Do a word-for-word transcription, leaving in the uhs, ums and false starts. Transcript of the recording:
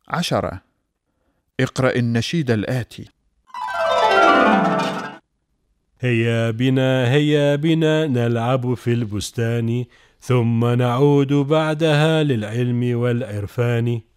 عشرة. اقرأ النشيد الآتي. هيا بنا هيا بنا نلعب في البستان، ثم نعود بعدها للعلم والعرفان.